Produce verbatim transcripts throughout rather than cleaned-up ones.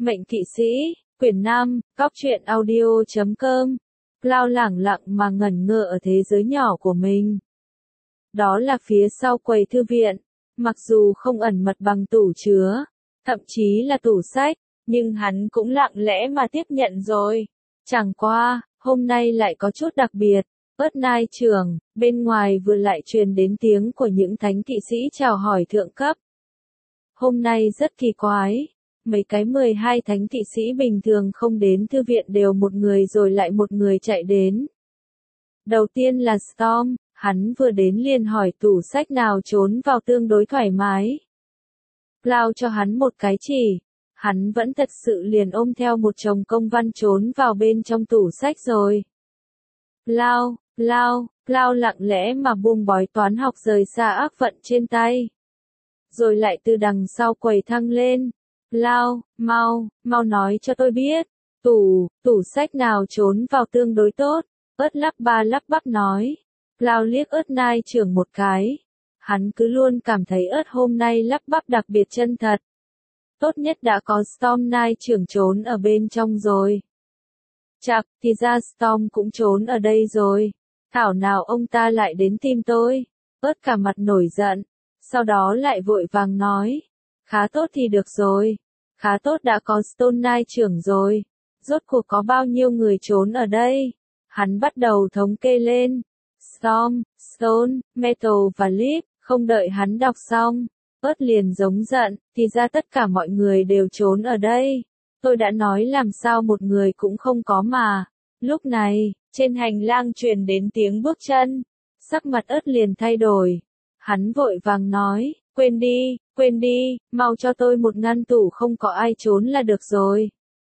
Mệnh kỵ sĩ, quyển năm, cóc truyện audio chấm com. Cloud lẳng lặng mà ngẩn ngơ ở thế giới nhỏ của mình. Đó là phía sau quầy thư viện, mặc dù không ẩn mật bằng tủ chứa, thậm chí là tủ sách, nhưng hắn cũng lặng lẽ mà tiếp nhận rồi. Chẳng qua, hôm nay lại có chút đặc biệt. Ớt nai trưởng, bên ngoài vừa lại truyền đến tiếng của những thánh kỵ sĩ chào hỏi thượng cấp. Hôm nay rất kỳ quái, mấy cái mười hai thánh kỵ sĩ bình thường không đến thư viện đều một người rồi lại một người chạy đến. Đầu tiên là Storm, hắn vừa đến liền hỏi tủ sách nào trốn vào tương đối thoải mái. Cloud cho hắn một cái chỉ, hắn vẫn thật sự liền ôm theo một chồng công văn trốn vào bên trong tủ sách rồi. Cloud, Cloud, Cloud lặng lẽ mà buông bói toán học rời xa ác vận trên tay. Rồi lại từ đằng sau quầy thăng lên. Cloud, mau, mau nói cho tôi biết. Tủ, tủ sách nào trốn vào tương đối tốt. Ớt lắp ba lắp bắp nói. Cloud liếc ớt nai trưởng một cái. Hắn cứ luôn cảm thấy ớt hôm nay lắp bắp đặc biệt chân thật. Tốt nhất đã có Storm nai trưởng trốn ở bên trong rồi. Chạc, thì ra Storm cũng trốn ở đây rồi. Thảo nào ông ta lại đến tìm tôi. Ớt cả mặt nổi giận. Sau đó lại vội vàng nói. Khá tốt thì được rồi. Khá tốt đã có Stone nai trưởng rồi. Rốt cuộc có bao nhiêu người trốn ở đây? Hắn bắt đầu thống kê lên. Storm, Stone, Metal và Leaf. Không đợi hắn đọc xong. Ớt liền giống giận. Thì ra tất cả mọi người đều trốn ở đây. Tôi đã nói làm sao một người cũng không có mà. Lúc này, trên hành lang truyền đến tiếng bước chân. Sắc mặt ớt liền thay đổi. Hắn vội vàng nói, quên đi, quên đi, mau cho tôi một ngăn tủ không có ai trốn là được rồi.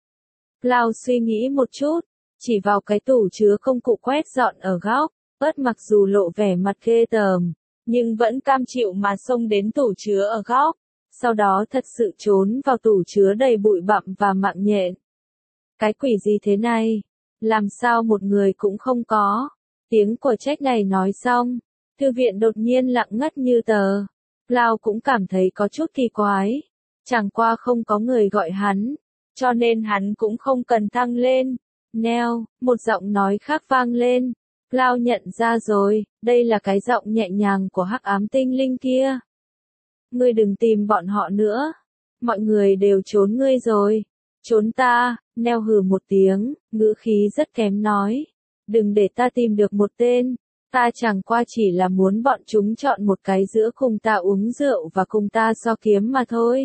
Cloud suy nghĩ một chút, chỉ vào cái tủ chứa công cụ quét dọn ở góc. Ớt mặc dù lộ vẻ mặt ghê tởm, nhưng vẫn cam chịu mà xông đến tủ chứa ở góc. Sau đó thật sự trốn vào tủ chứa đầy bụi bặm và mạng nhện. Cái quỷ gì thế này? Làm sao một người cũng không có? Tiếng của Jack này nói xong, thư viện đột nhiên lặng ngắt như tờ. Cloud cũng cảm thấy có chút kỳ quái. Chẳng qua không có người gọi hắn, cho nên hắn cũng không cần thăng lên. Neo, một giọng nói khác vang lên. Cloud nhận ra rồi, đây là cái giọng nhẹ nhàng của hắc ám tinh linh kia. Ngươi đừng tìm bọn họ nữa. Mọi người đều trốn ngươi rồi. Trốn ta, Neo hừ một tiếng, ngữ khí rất kém nói. Đừng để ta tìm được một tên. Ta chẳng qua chỉ là muốn bọn chúng chọn một cái giữa cùng ta uống rượu và cùng ta so kiếm mà thôi.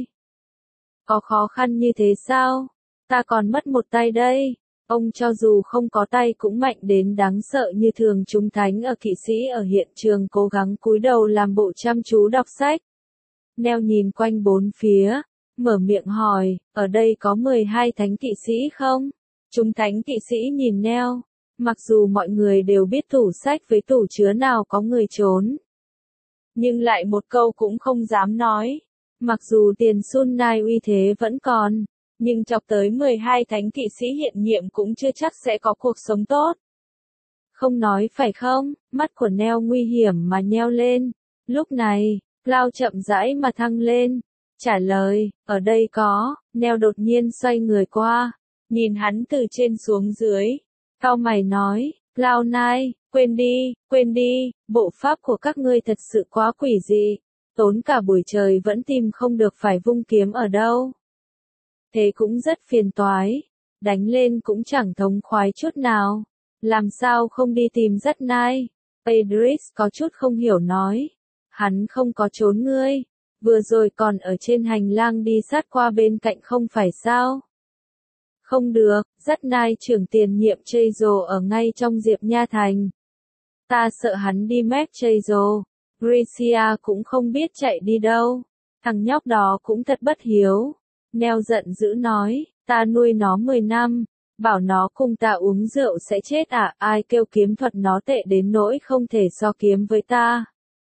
Có khó khăn như thế sao? Ta còn mất một tay đây. Ông cho dù không có tay cũng mạnh đến đáng sợ như thường chúng thánh ở kỵ sĩ ở hiện trường cố gắng cúi đầu làm bộ chăm chú đọc sách. Neo nhìn quanh bốn phía, mở miệng hỏi, ở đây có mười hai thánh kỵ sĩ không? Chúng thánh kỵ sĩ nhìn Neo, mặc dù mọi người đều biết tủ sách với tủ chứa nào có người trốn. Nhưng lại một câu cũng không dám nói. Mặc dù tiền Sun Nai uy thế vẫn còn, nhưng chọc tới mười hai thánh kỵ sĩ hiện nhiệm cũng chưa chắc sẽ có cuộc sống tốt. Không nói phải không? Mắt của Neo nguy hiểm mà nheo lên. Lúc này, Cloud chậm rãi mà thăng lên. Trả lời, ở đây có. Neo đột nhiên xoay người qua, nhìn hắn từ trên xuống dưới. Cau mày nói, Cloud Nine, quên đi, quên đi, bộ pháp của các ngươi thật sự quá quỷ dị. Tốn cả buổi trời vẫn tìm không được phải vung kiếm ở đâu. Thế cũng rất phiền toái. Đánh lên cũng chẳng thống khoái chút nào. Làm sao không đi tìm rất nai? Adris có chút không hiểu nói. Hắn không có trốn ngươi. Vừa rồi còn ở trên hành lang đi sát qua bên cạnh không phải sao? Không được, rất nai trưởng tiền nhiệm Chazzo ở ngay trong Diệp Nha Thành. Ta sợ hắn đi mép Chazzo. Gracia cũng không biết chạy đi đâu. Thằng nhóc đó cũng thật bất hiếu. Neo giận dữ nói, ta nuôi nó mười năm, bảo nó cùng ta uống rượu sẽ chết à, ai kêu kiếm thuật nó tệ đến nỗi không thể so kiếm với ta.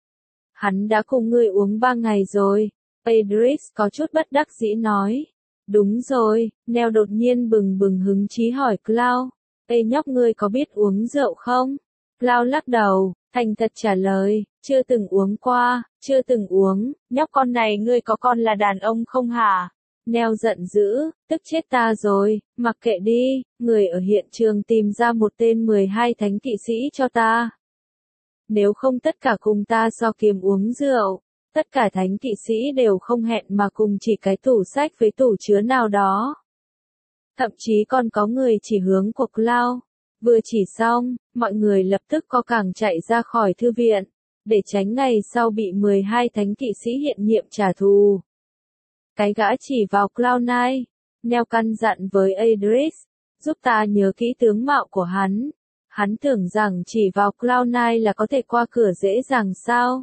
Hắn đã cùng ngươi uống ba ngày rồi. Adris có chút bất đắc dĩ nói. Đúng rồi, Neo đột nhiên bừng bừng hứng chí hỏi Cloud. Ê nhóc ngươi có biết uống rượu không? Cloud lắc đầu, thành thật trả lời, chưa từng uống qua, chưa từng uống. Nhóc con này ngươi có con là đàn ông không hả? Neo giận dữ, tức chết ta rồi, mặc kệ đi, người ở hiện trường tìm ra một tên mười hai thánh kỵ sĩ cho ta. Nếu không tất cả cùng ta so kiếm uống rượu, tất cả thánh kỵ sĩ đều không hẹn mà cùng chỉ cái tủ sách với tủ chứa nào đó. Thậm chí còn có người chỉ hướng của Cloud. Vừa chỉ xong, mọi người lập tức co cẳng chạy ra khỏi thư viện, để tránh ngày sau bị mười hai thánh kỵ sĩ hiện nhiệm trả thù. Cái gã chỉ vào Cloud Nine, Neo căn dặn với Adris, giúp ta nhớ kỹ tướng mạo của hắn. Hắn tưởng rằng chỉ vào Cloud Nine là có thể qua cửa dễ dàng sao?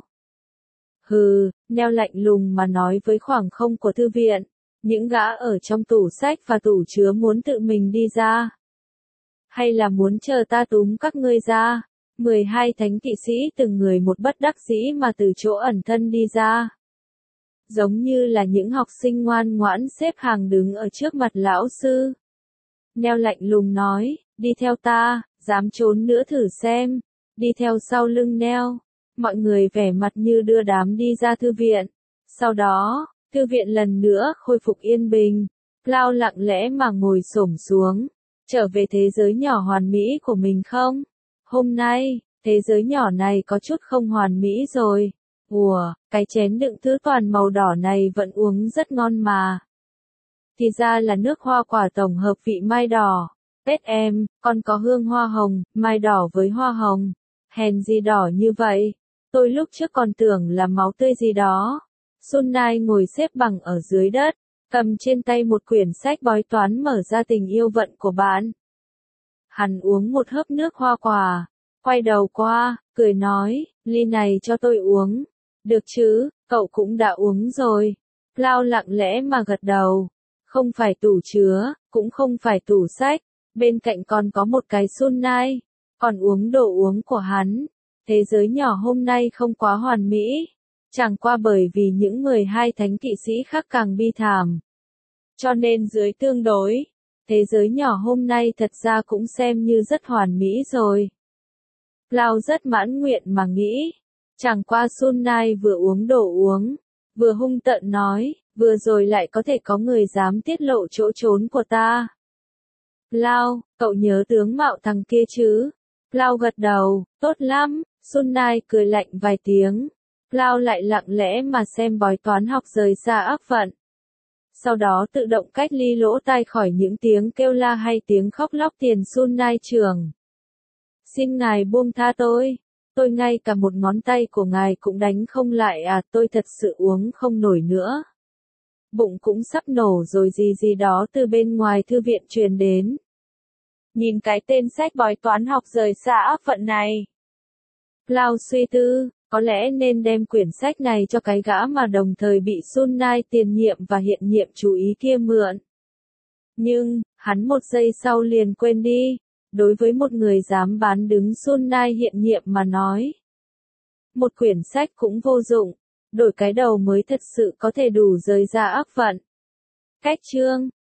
Hừ, Neo lạnh lùng mà nói với khoảng không của thư viện, những gã ở trong tủ sách và tủ chứa muốn tự mình đi ra. Hay là muốn chờ ta túm các ngươi ra? mười hai thánh kỵ sĩ từng người một bất đắc dĩ mà từ chỗ ẩn thân đi ra. Giống như là những học sinh ngoan ngoãn xếp hàng đứng ở trước mặt lão sư. Neo lạnh lùng nói, đi theo ta, dám trốn nữa thử xem. Đi theo sau lưng Neo, mọi người vẻ mặt như đưa đám đi ra thư viện. Sau đó, thư viện lần nữa khôi phục yên bình. Cloud lặng lẽ mà ngồi xổm xuống, trở về thế giới nhỏ hoàn mỹ của mình không? Hôm nay, thế giới nhỏ này có chút không hoàn mỹ rồi. Ủa, cái chén đựng thứ toàn màu đỏ này vẫn uống rất ngon mà. Thì ra là nước hoa quả tổng hợp vị mai đỏ. Tết em, còn có hương hoa hồng, mai đỏ với hoa hồng. Hèn gì đỏ như vậy? Tôi lúc trước còn tưởng là máu tươi gì đó. Sun Nai ngồi xếp bằng ở dưới đất, cầm trên tay một quyển sách bói toán mở ra tình yêu vận của bạn. Hắn uống một hớp nước hoa quả, quay đầu qua, cười nói, ly này cho tôi uống. Được chứ, cậu cũng đã uống rồi. Cloud lặng lẽ mà gật đầu. Không phải tủ chứa, cũng không phải tủ sách. Bên cạnh còn có một cái Sun Nai. Còn uống đồ uống của hắn. Thế giới nhỏ hôm nay không quá hoàn mỹ. Chẳng qua bởi vì những mười hai thánh kỵ sĩ khác càng bi thảm. Cho nên dưới tương đối, thế giới nhỏ hôm nay thật ra cũng xem như rất hoàn mỹ rồi. Cloud rất mãn nguyện mà nghĩ. Chẳng qua Sun Nai vừa uống đồ uống, vừa hung tợn nói, vừa rồi lại có thể có người dám tiết lộ chỗ trốn của ta. Cloud, cậu nhớ tướng mạo thằng kia chứ? Cloud gật đầu, tốt lắm. Sun Nai cười lạnh vài tiếng. Cloud lại lặng lẽ mà xem bói toán học rời xa ác vận. Sau đó tự động cách ly lỗ tai khỏi những tiếng kêu la hay tiếng khóc lóc tiền Sun Nai trường. Xin ngài buông tha tôi. Tôi ngay cả một ngón tay của ngài cũng đánh không lại à, tôi thật sự uống không nổi nữa. Bụng cũng sắp nổ rồi gì gì đó từ bên ngoài thư viện truyền đến. Nhìn cái tên sách bói toán học rời xa ác vận này. Cloud suy tư, có lẽ nên đem quyển sách này cho cái gã mà đồng thời bị Sun Nai tiền nhiệm và hiện nhiệm chú ý kia mượn. Nhưng, hắn một giây sau liền quên đi. Đối với một người dám bán đứng Sun Nai hiện nhiệm mà nói, một quyển sách cũng vô dụng, đổi cái đầu mới thật sự có thể đủ rời ra ác vận. Cách chương